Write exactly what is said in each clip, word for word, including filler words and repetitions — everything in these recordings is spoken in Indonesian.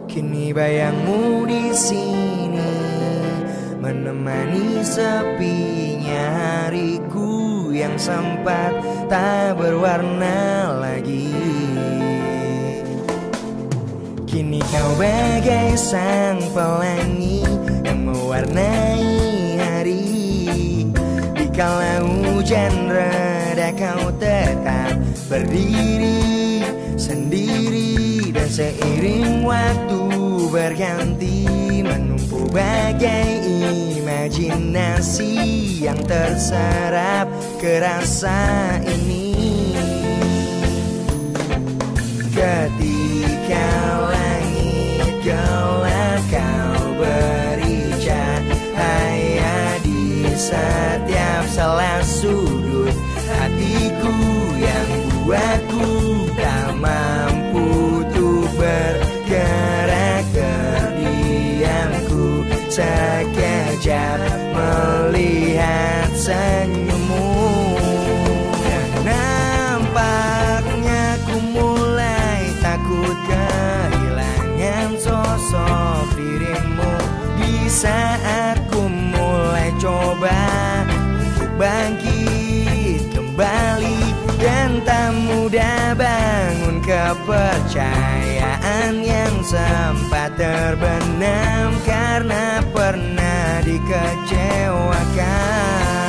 Kini bayangmu di sini menemani sepinya hariku yang sempat tak berwarna lagi. Kini kau bagai sang pelangi yang mewarnai hari. Dikala hujan reda kau tetap berdiri sendiri, dan seiring waktu berganti menumpuk bagai imajinasi yang terserap ke rasa ini. Ketika langit gelap kau beri cahaya di setiap salah sudut hatiku yang buatku tak mampu untuk bergerak. Terdiamku sekejap melihat senyummu. Nampaknya ku mulai takut kehilangan sosok dirimu. Di saat ku mulai coba untuk bangkit kembali, dan tak mudah bangun kepercayaan yang sempat terbenam karena pernah dikecewakan.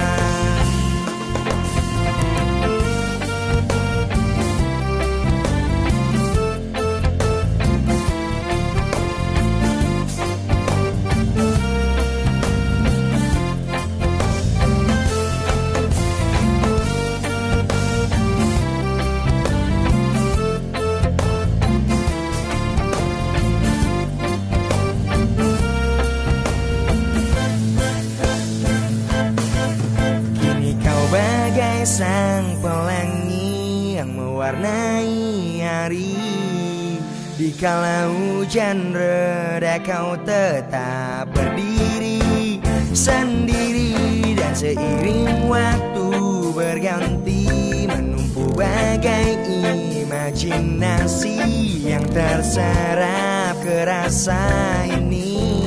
Sang pelangi yang mewarnai hari. Dikala hujan reda kau tetap berdiri sendiri, dan seiring waktu berganti menumpuk bagai imajinasi yang terserap ke rasa ini.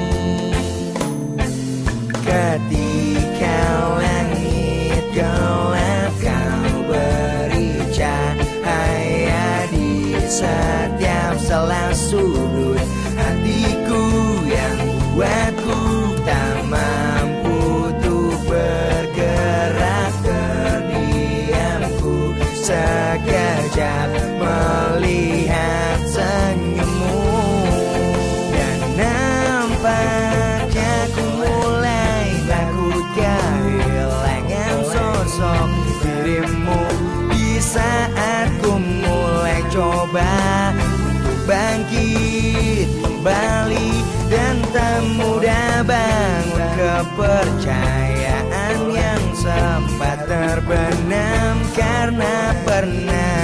Ketika langit gelap kau beri cahaya di setiap salah sudut hatiku yang buatku tak mampu untuk bergerak. Terdiamku sekejap melihat senyummu, dan nampaknya ku mulai takut kehilangan sosok dirimu. Di saat ku mulai coba untuk bangkit kembali, dan tak mudah bangun kepercayaan yang sempat terbenam karena pernah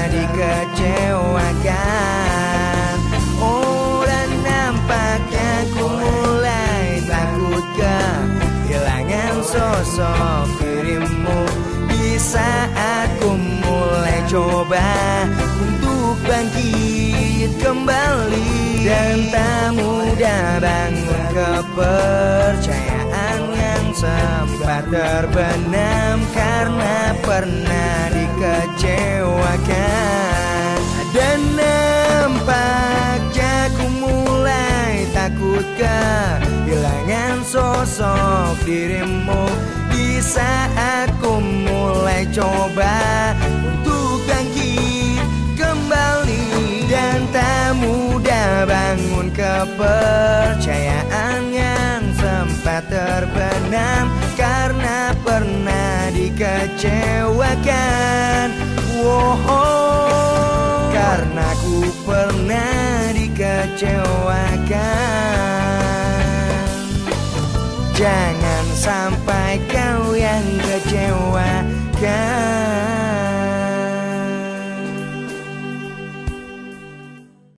dikecewakan. Oh, dan nampaknya ku mulai takut kehilangan sosok dirimu. Di saat ku mulai coba untuk bangkit kembali, dan tak mudah bangun kepercayaan yang sempat terbenam karena pernah dikecewakan. Dan nampaknya ku mulai takut kehilangan sosok dirimu. Di saat ku mulai coba untuk bangkit kembali, dan tak mudah bangun kepercayaan yang sempat terbenam karena pernah dikecewakan. Wow, karena ku pernah dikecewakan. Jangan sampai kau yang kecewakan.